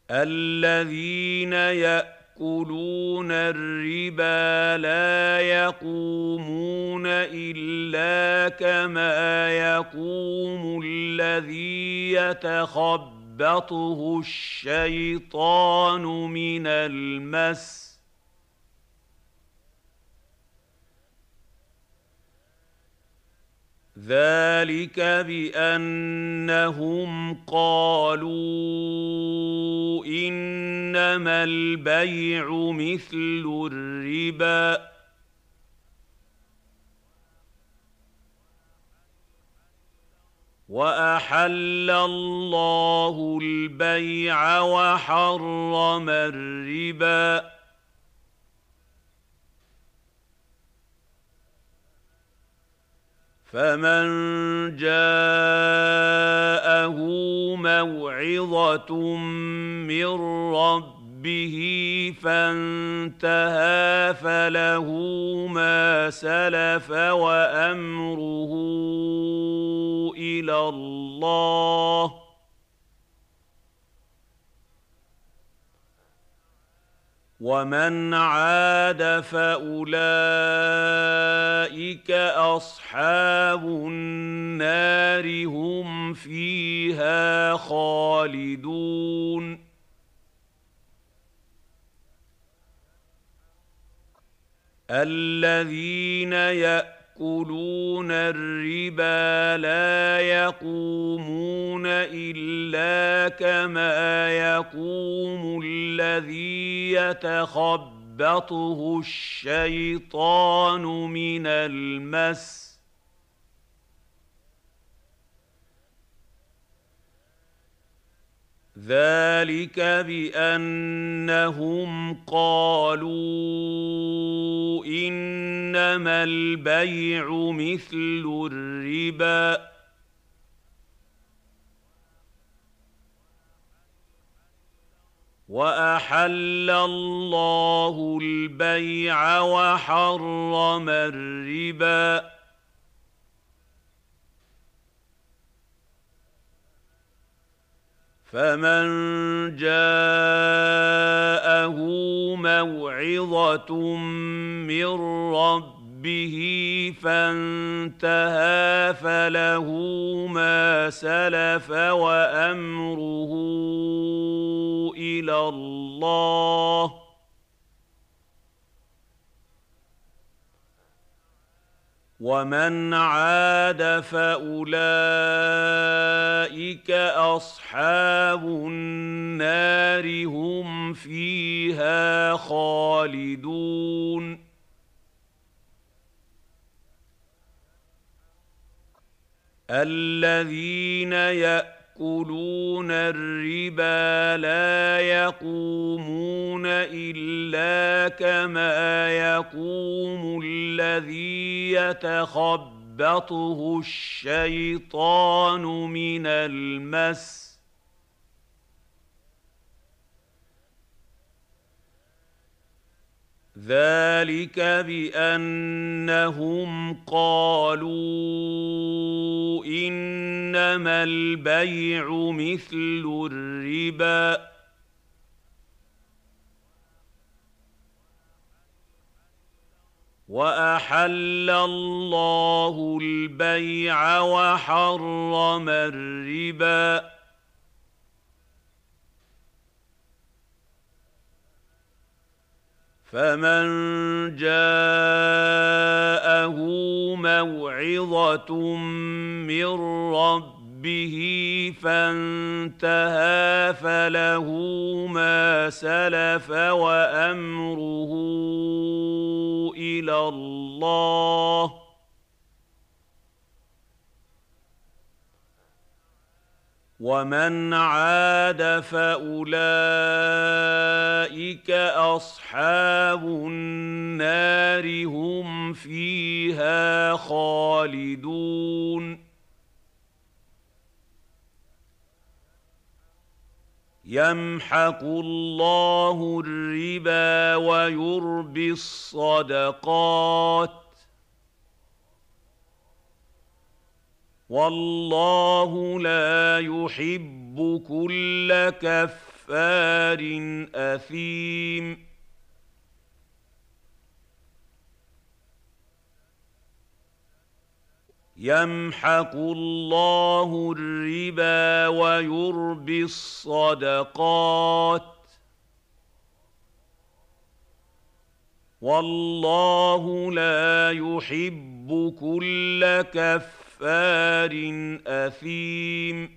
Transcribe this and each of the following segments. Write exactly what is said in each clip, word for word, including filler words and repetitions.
الذين يأكلون الربا لا يقومون إلا كما يقوم الذي يتخبطه الشيطان من المس ذلك بأنهم قالوا إنما البيع مثل الربا وأحل الله البيع وحرم الربا فمن جاءه موعظة من ربه فانتهى فله ما سلف وأمره إلى الله ومن عاد فأولئك أصحاب النار هم فيها خالدون الذين يأكلون الربا لا يقومون إلا كما يقوم الذي يتخبطه الشيطان من المس ذلك بأنهم قالوا إنما البيع مثل الربا وأحل الله البيع وحرم الربا فمن جاءه موعظة من ربه فانتهى فله ما سلف وأمره إلى الله ومن عاد فأولئك أصحاب النار هم فيها خالدون الذين يأكلون الربا لا يقومون إلا كما يقوم الذي يتخبطه الشيطان من المس ذلك بأنهم قالوا إنما البيع مثل الربا وأحل الله البيع وحرم الربا فمن جاءه موعظة من ربه فانتهى فله ما سلف وأمره إلى الله ومن عاد فأولئك أصحاب النار هم فيها خالدون يمحق الله الربا ويربي الصدقات والله لا يحب كل كفار كفار أثيم يمحق الله الربا ويربي الصدقات والله لا يحب كل كفار أثيم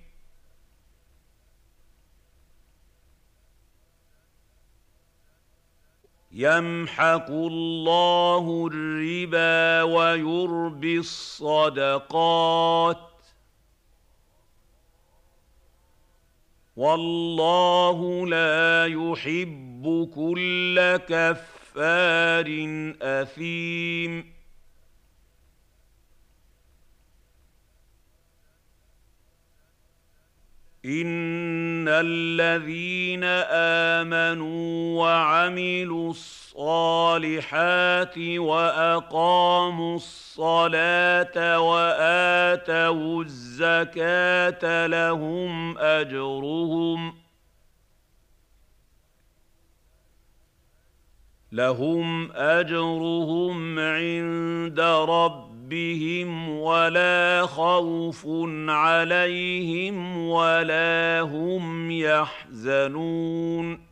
يمحق الله الربا ويربي الصدقات والله لا يحب كل كفار أثيم إن الذين آمنوا وعملوا الصالحات وأقاموا الصلاة وآتوا الزكاة لهم أجرهم لهم أجرهم عند ربهم ولا خوف عليهم ولا هم يحزنون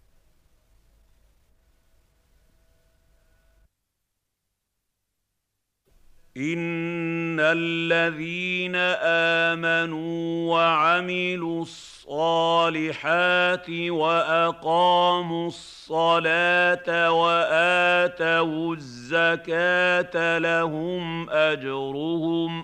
إن الذين آمنوا وعملوا الصالحات وأقاموا الصلاة وآتوا الزكاة لهم أجرهم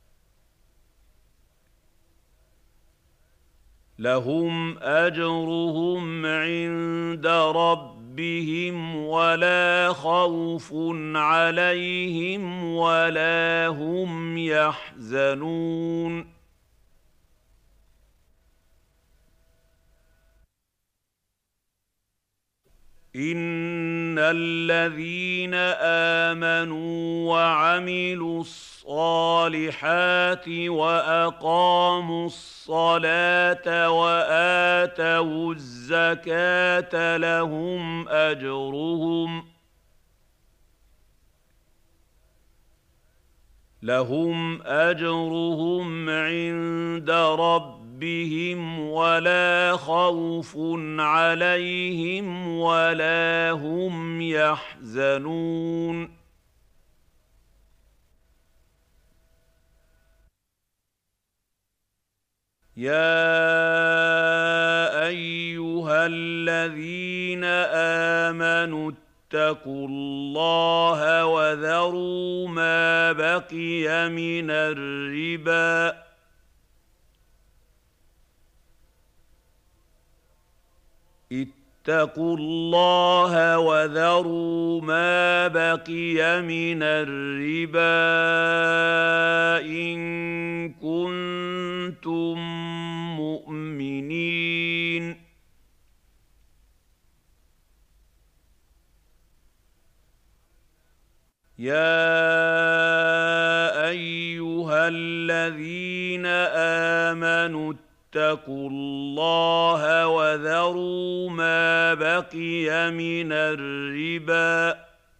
لهم أجرهم عند ربهم ولا خوف عليهم ولا هم يحزنون إن الذين آمنوا وعملوا الصالحات وأقاموا الصلاة وآتوا الزكاة لهم أجرهم لهم أجرهم عند ربهم ولا خوف عليهم ولا هم يحزنون يا أيها الذين آمنوا اتقوا الله وذروا ما بقي من الربا اتقوا الله وذروا ما بقي من الربا إن كنتم مؤمنين يا أيها الذين آمنوا اتقوا الله وذروا ما بقي من الربا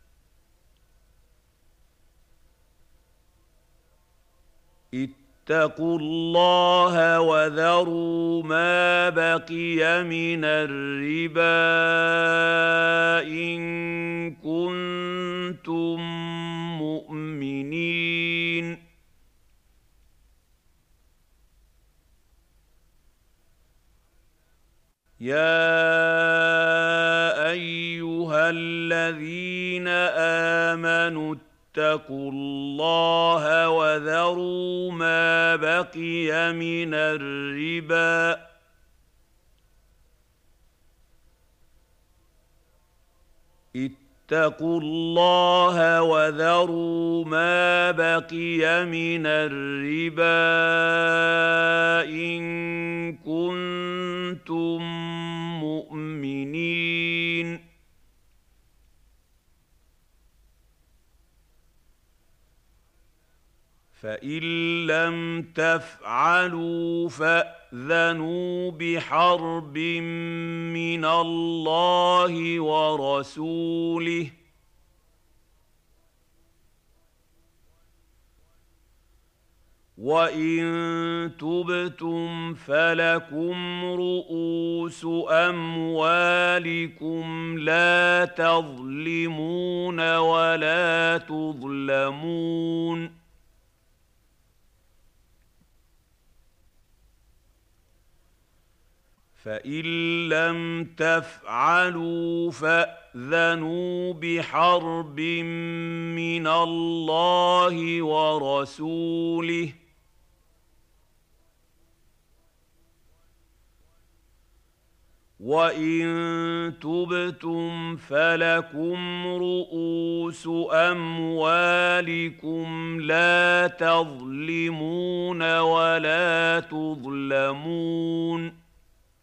اتقوا الله وذروا ما بقي من الربا إن كنتم مؤمنين يا أيها الذين آمنوا اتقوا الله وذروا ما بقي من الربا اتقوا الله وذروا ما بقي من الربا إن كنتم مؤمنين فإن لم تفعلوا فأذنوا بحرب من الله ورسوله وإن تبتم فلكم رؤوس أموالكم لا تظلمون ولا تظلمون فإن لم تفعلوا فأذنوا بحرب من الله ورسوله وإن تبتم فلكم رؤوس أموالكم لا تظلمون ولا تظلمون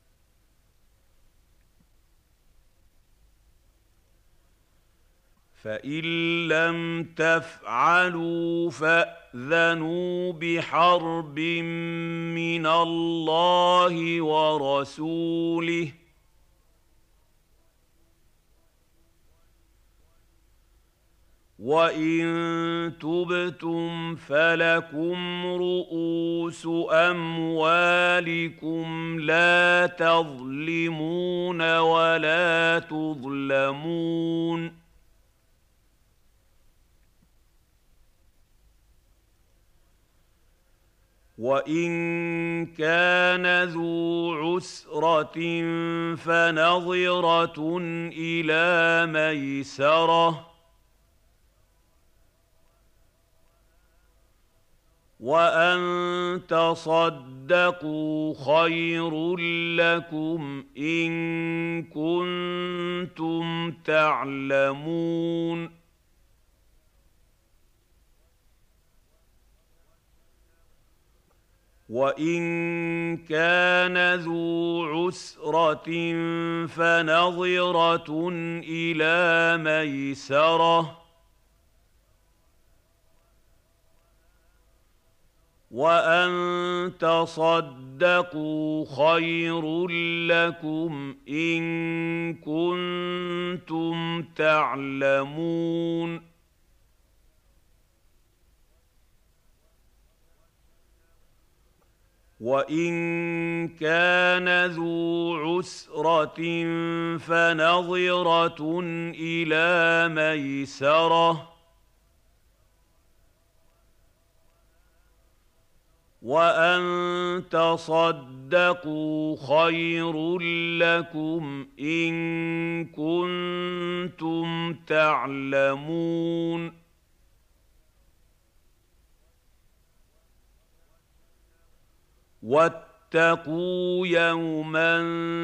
فإن لم تفعلوا فأذنوا بحرب من الله ورسوله وإن تبتم فلكم رؤوس أموالكم لا تظلمون ولا تظلمون وإن كان ذو عسرة فنظرة إلى ميسرة وأن تصدقوا خير لكم إن كنتم تعلمون وإن كان ذو عسرة فنظرة إلى ميسرة وأن تصدقوا خير لكم إن كنتم تعلمون وإن كان ذو عسرة فنظرة إلى ميسرة وأن تصدقوا خير لكم إن كنتم تعلمون واتقوا يوما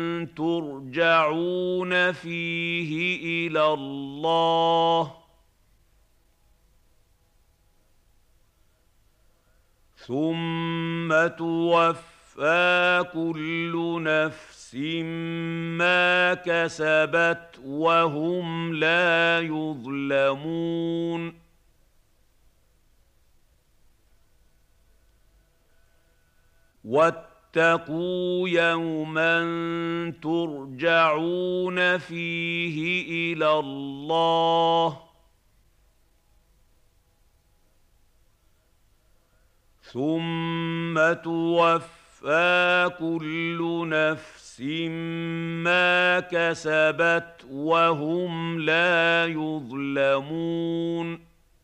ترجعون فيه إلى الله ثم توفى كل نفس ما كسبت وهم لا يظلمون واتقوا يوما ترجعون فيه إلى الله ثم توفى كل نفس ما كسبت وهم لا يظلمون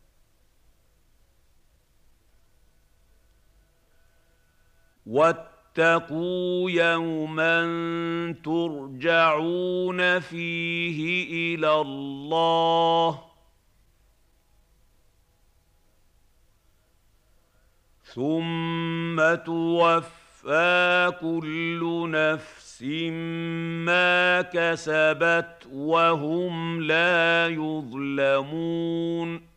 واتقوا يوما ترجعون فيه إلى الله ثم توفى كل نفس ما كسبت وهم لا يظلمون